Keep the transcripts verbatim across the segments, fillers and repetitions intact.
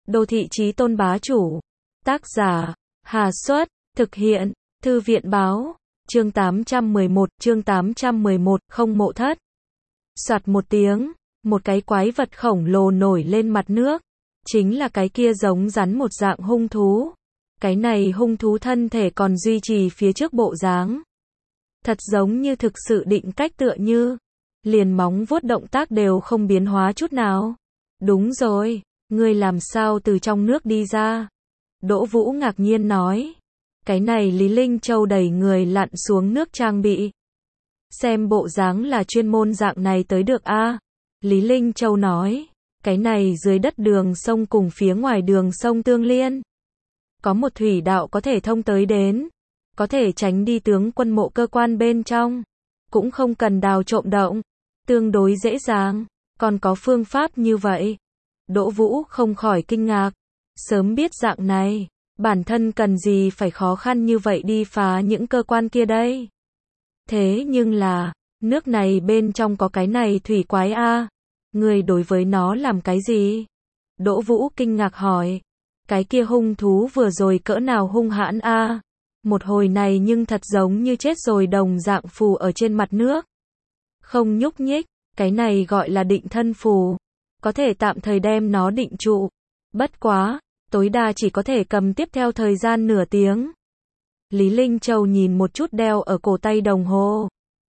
Đô thị chí tôn bá chủ. Tác giả, Hà Xuất, thực hiện, Thư viện báo, chương tám trăm mười một, chương tám trăm mười một, không mộ thất. Soạt một tiếng, một cái quái vật khổng lồ nổi lên mặt nước, chính là cái kia giống rắn một dạng hung thú. Cái này hung thú thân thể còn duy trì phía trước bộ dáng. Thật giống như thực sự định cách tựa như, liền móng vuốt động tác đều không biến hóa chút nào. Đúng rồi, ngươi làm sao từ trong nước đi ra? Đỗ Vũ ngạc nhiên nói. Cái này Lý Linh Châu đẩy người lặn xuống nước trang bị. Xem bộ dáng là chuyên môn dạng này tới được a. Lý Linh Châu nói, cái này dưới đất đường sông cùng phía ngoài đường sông tương liên. Có một thủy đạo có thể thông tới đến, có thể tránh đi tướng quân mộ cơ quan bên trong, cũng không cần đào trộm động, tương đối dễ dàng, còn có phương pháp như vậy. Đỗ Vũ không khỏi kinh ngạc, sớm biết dạng này, bản thân cần gì phải khó khăn như vậy đi phá những cơ quan kia đây. Thế nhưng là, nước này bên trong có cái này thủy quái a, người đối với nó làm cái gì? Đỗ Vũ kinh ngạc hỏi, cái kia hung thú vừa rồi cỡ nào hung hãn a, một hồi này nhưng thật giống như chết rồi đồng dạng phù ở trên mặt nước. Không nhúc nhích, cái này gọi là định thân phù, có thể tạm thời đem nó định trụ. Bất quá, tối đa chỉ có thể cầm tiếp theo thời gian nửa tiếng. Lý Linh Châu nhìn một chút đeo ở cổ tay đồng hồ.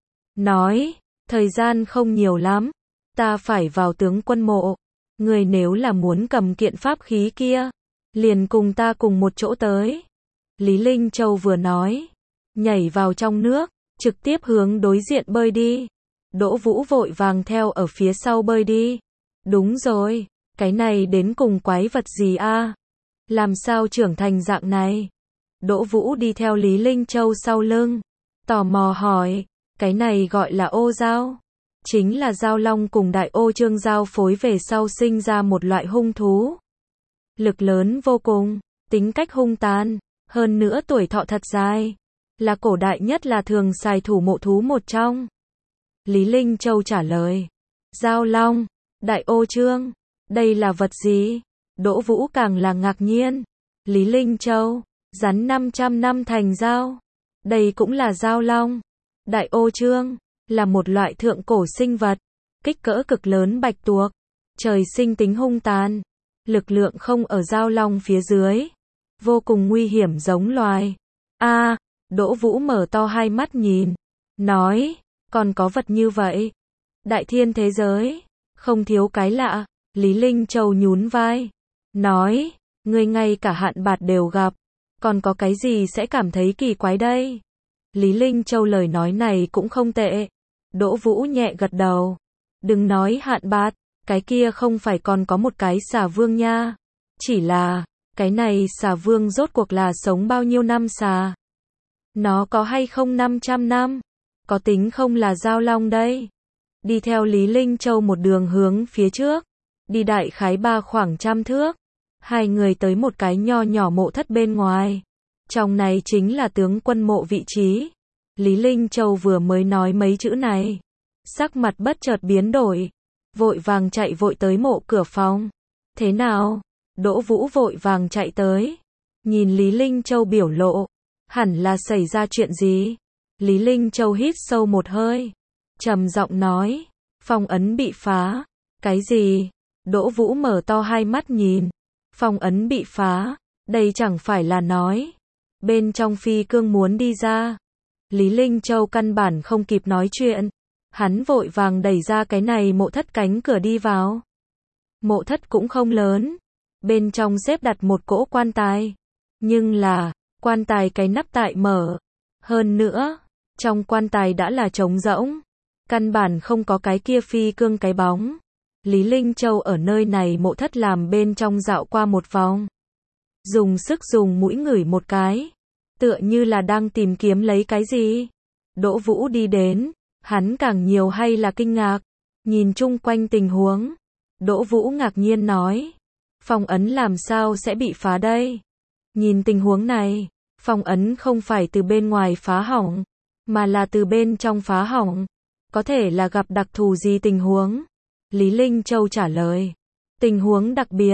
Nói, thời gian không nhiều lắm, ta phải vào tướng quân mộ. Người nếu là muốn cầm kiện pháp khí kia, liền cùng ta cùng một chỗ tới. Lý Linh Châu vừa nói, nhảy vào trong nước, trực tiếp hướng đối diện bơi đi. Đỗ Vũ vội vàng theo ở phía sau bơi đi. Đúng rồi, cái này đến cùng quái vật gì a? Làm sao trưởng thành dạng này? Đỗ Vũ đi theo Lý Linh Châu sau lưng, tò mò hỏi, cái này gọi là ô dao. Chính là dao long cùng đại ô trương giao phối về sau sinh ra một loại hung thú. Lực lớn vô cùng, tính cách hung tàn, hơn nữa tuổi thọ thật dài, là cổ đại nhất là thường xài thủ mộ thú một trong. Lý Linh Châu trả lời, dao long, đại ô trương, đây là vật gì? Đỗ Vũ càng là ngạc nhiên. Lý Linh Châu, rắn năm trăm năm thành dao, đây cũng là dao long. Đại ô trương, là một loại thượng cổ sinh vật, kích cỡ cực lớn bạch tuộc, trời sinh tính hung tàn, lực lượng không ở dao long phía dưới, vô cùng nguy hiểm giống loài. A, à, Đỗ Vũ mở to hai mắt nhìn, nói, còn có vật như vậy? Đại thiên thế giới, không thiếu cái lạ. Lý Linh Châu nhún vai, nói, ngươi ngay cả hạn bạt đều gặp, còn có cái gì sẽ cảm thấy kỳ quái đây? Lý Linh Châu lời nói này cũng không tệ. Đỗ Vũ nhẹ gật đầu, đừng nói hạn bạt, cái kia không phải còn có một cái xà vương nha. Chỉ là, cái này xà vương rốt cuộc là sống bao nhiêu năm xà? Nó có hay không năm trăm năm? Có tính không là dao long đây? Đi theo Lý Linh Châu một đường hướng phía trước, đi đại khái ba khoảng trăm thước, hai người tới một cái nho nhỏ mộ thất bên ngoài. Trong này chính là tướng quân mộ vị trí. Lý Linh Châu vừa mới nói mấy chữ này, sắc mặt bất chợt biến đổi, vội vàng chạy vội tới mộ cửa phòng. Thế nào? Đỗ Vũ vội vàng chạy tới, nhìn Lý Linh Châu biểu lộ, hẳn là xảy ra chuyện gì? Lý Linh Châu hít sâu một hơi, trầm giọng nói, phong ấn bị phá. Cái gì? Đỗ Vũ mở to hai mắt nhìn, phong ấn bị phá, đây chẳng phải là nói, bên trong phi cương muốn đi ra. Lý Linh Châu căn bản không kịp nói chuyện, hắn vội vàng đẩy ra cái này mộ thất cánh cửa đi vào. Mộ thất cũng không lớn, bên trong xếp đặt một cỗ quan tài, nhưng là, quan tài cái nắp tại mở, hơn nữa, trong quan tài đã là trống rỗng, căn bản không có cái kia phi cương cái bóng. Lý Linh Châu ở nơi này mộ thất làm bên trong dạo qua một vòng, dùng sức dùng mũi ngửi một cái, tựa như là đang tìm kiếm lấy cái gì. Đỗ Vũ đi đến, hắn càng nhiều hay là kinh ngạc, nhìn chung quanh tình huống. Đỗ Vũ ngạc nhiên nói, phong ấn làm sao sẽ bị phá đây? Nhìn tình huống này, phong ấn không phải từ bên ngoài phá hỏng, mà là từ bên trong phá hỏng, có thể là gặp đặc thù gì tình huống? Lý Linh Châu trả lời, tình huống đặc biệt,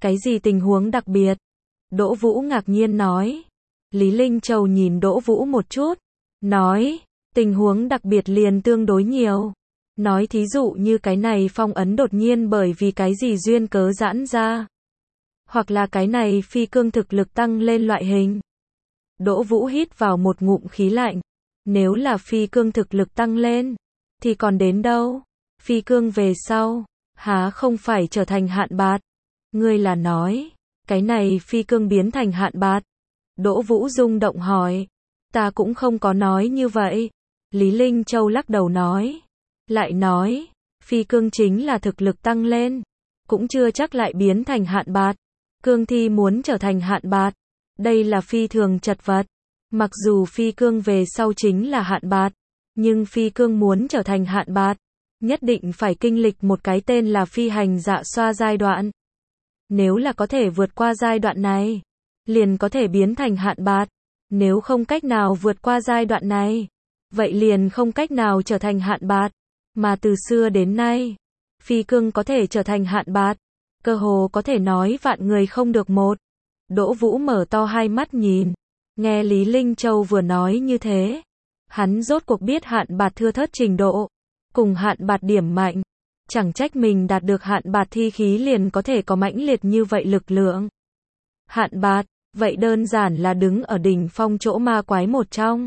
Cái gì tình huống đặc biệt? Đỗ Vũ ngạc nhiên nói. Lý Linh Châu nhìn Đỗ Vũ một chút, nói, tình huống đặc biệt liền tương đối nhiều. Nói thí dụ như cái này phong ấn đột nhiên bởi vì cái gì duyên cớ giãn ra. Hoặc là cái này phi cương thực lực tăng lên loại hình. Đỗ Vũ hít vào một ngụm khí lạnh. Nếu là phi cương thực lực tăng lên, thì còn đến đâu? Phi cương về sau, há không phải trở thành hạn bạt. Ngươi là nói, cái này phi cương biến thành hạn bạt. Đỗ Vũ rung động hỏi. Ta cũng không có nói như vậy. Lý Linh Châu lắc đầu nói. Lại nói, phi cương chính là thực lực tăng lên. Cũng chưa chắc lại biến thành hạn bạt. Cương thi muốn trở thành hạn bạt. Đây là phi thường chật vật. Mặc dù phi cương về sau chính là hạn bạt. Nhưng phi cương muốn trở thành hạn bạt. Nhất định phải kinh lịch một cái tên là phi hành dạ xoa giai đoạn. Nếu là có thể vượt qua giai đoạn này, liền có thể biến thành hạn bạt. Nếu không cách nào vượt qua giai đoạn này, vậy liền không cách nào trở thành hạn bạt. Mà từ xưa đến nay, phi cương có thể trở thành hạn bạt, cơ hồ có thể nói vạn người không được một. Đỗ Vũ mở to hai mắt nhìn, nghe Lý Linh Châu vừa nói như thế, hắn rốt cuộc biết hạn bạt thưa thớt trình độ, cùng hạn bạt điểm mạnh. Chẳng trách mình đạt được hạn bạt thi khí liền có thể có mãnh liệt như vậy lực lượng. Hạn bạt, vậy đơn giản là đứng ở đỉnh phong chỗ ma quái một trong.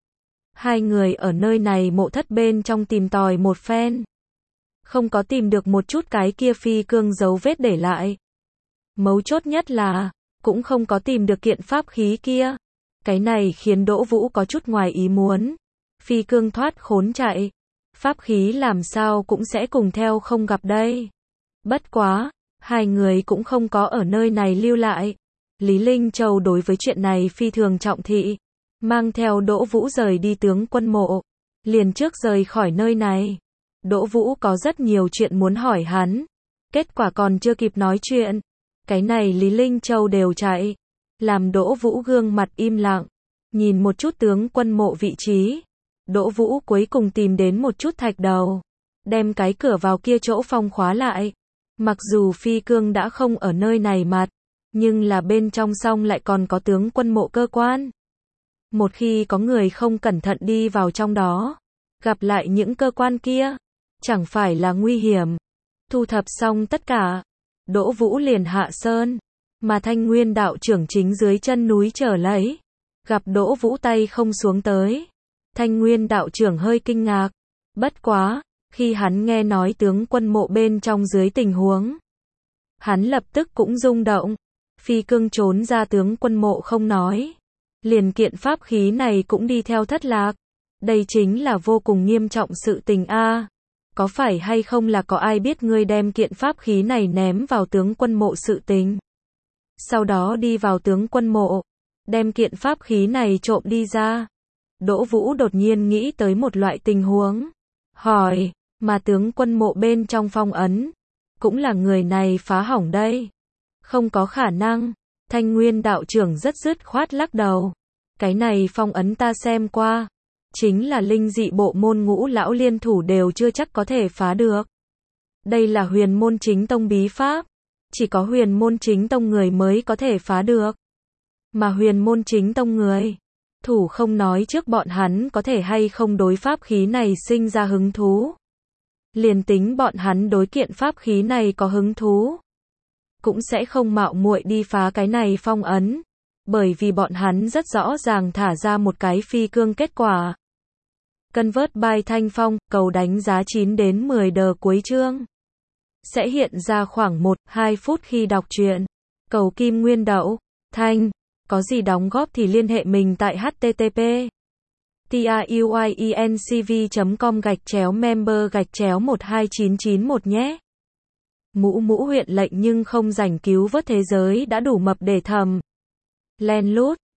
Hai người ở nơi này mộ thất bên trong tìm tòi một phen. Không có tìm được một chút cái kia phi cương dấu vết để lại. Mấu chốt nhất là, cũng không có tìm được kiện pháp khí kia. Cái này khiến Đỗ Vũ có chút ngoài ý muốn. Phi cương thoát khốn chạy. Pháp khí làm sao cũng sẽ cùng theo không gặp đây. Bất quá, hai người cũng không có ở nơi này lưu lại. Lý Linh Châu đối với chuyện này phi thường trọng thị. Mang theo Đỗ Vũ rời đi tướng quân mộ. Liền trước rời khỏi nơi này. Đỗ Vũ có rất nhiều chuyện muốn hỏi hắn. Kết quả còn chưa kịp nói chuyện. Cái này Lý Linh Châu đều chạy. Làm Đỗ Vũ gương mặt im lặng. Nhìn một chút tướng quân mộ vị trí. Đỗ Vũ cuối cùng tìm đến một chút thạch đầu. Đem cái cửa vào kia chỗ phong khóa lại. Mặc dù phi cương đã không ở nơi này mặt. Nhưng là bên trong song lại còn có tướng quân mộ cơ quan. Một khi có người không cẩn thận đi vào trong đó. Gặp lại những cơ quan kia. Chẳng phải là nguy hiểm. Thu thập xong tất cả. Đỗ Vũ liền hạ sơn. Mà Thanh Nguyên đạo trưởng chính dưới chân núi chờ lấy. Gặp Đỗ Vũ tay không xuống tới. Thanh Nguyên đạo trưởng hơi kinh ngạc. Bất quá, khi hắn nghe nói tướng quân mộ bên trong dưới tình huống. Hắn lập tức cũng rung động. Phi cương trốn ra tướng quân mộ không nói. Liền kiện pháp khí này cũng đi theo thất lạc. Đây chính là vô cùng nghiêm trọng sự tình a. Có phải hay không là có ai biết ngươi đem kiện pháp khí này ném vào tướng quân mộ sự tình. Sau đó đi vào tướng quân mộ. Đem kiện pháp khí này trộm đi ra. Đỗ Vũ đột nhiên nghĩ tới một loại tình huống. Hỏi, mà tướng quân mộ bên trong phong ấn. Cũng là người này phá hỏng đây. Không có khả năng. Thanh Nguyên đạo trưởng rất dứt khoát lắc đầu. Cái này phong ấn ta xem qua. Chính là linh dị bộ môn ngũ lão liên thủ đều chưa chắc có thể phá được. Đây là huyền môn chính tông bí pháp. Chỉ có huyền môn chính tông người mới có thể phá được. Mà huyền môn chính tông người. Thủ không nói trước bọn hắn có thể hay không đối pháp khí này sinh ra hứng thú. Liền tính bọn hắn đối kiện pháp khí này có hứng thú. Cũng sẽ không mạo muội đi phá cái này phong ấn. Bởi vì bọn hắn rất rõ ràng thả ra một cái phi cương kết quả. Convert by Thanh Phong, cầu đánh giá chín đến mười đờ cuối chương. Sẽ hiện ra khoảng một đến hai phút khi đọc truyện. Cầu Kim Nguyên Đậu, Thanh. Có gì đóng góp thì liên hệ mình tại http truyencv chấm com gạch chéo member gạch chéo một hai chín chín một nhé. Mũ mũ huyện lệnh nhưng không rảnh cứu vớt thế giới đã đủ mập để thầm. Len lút.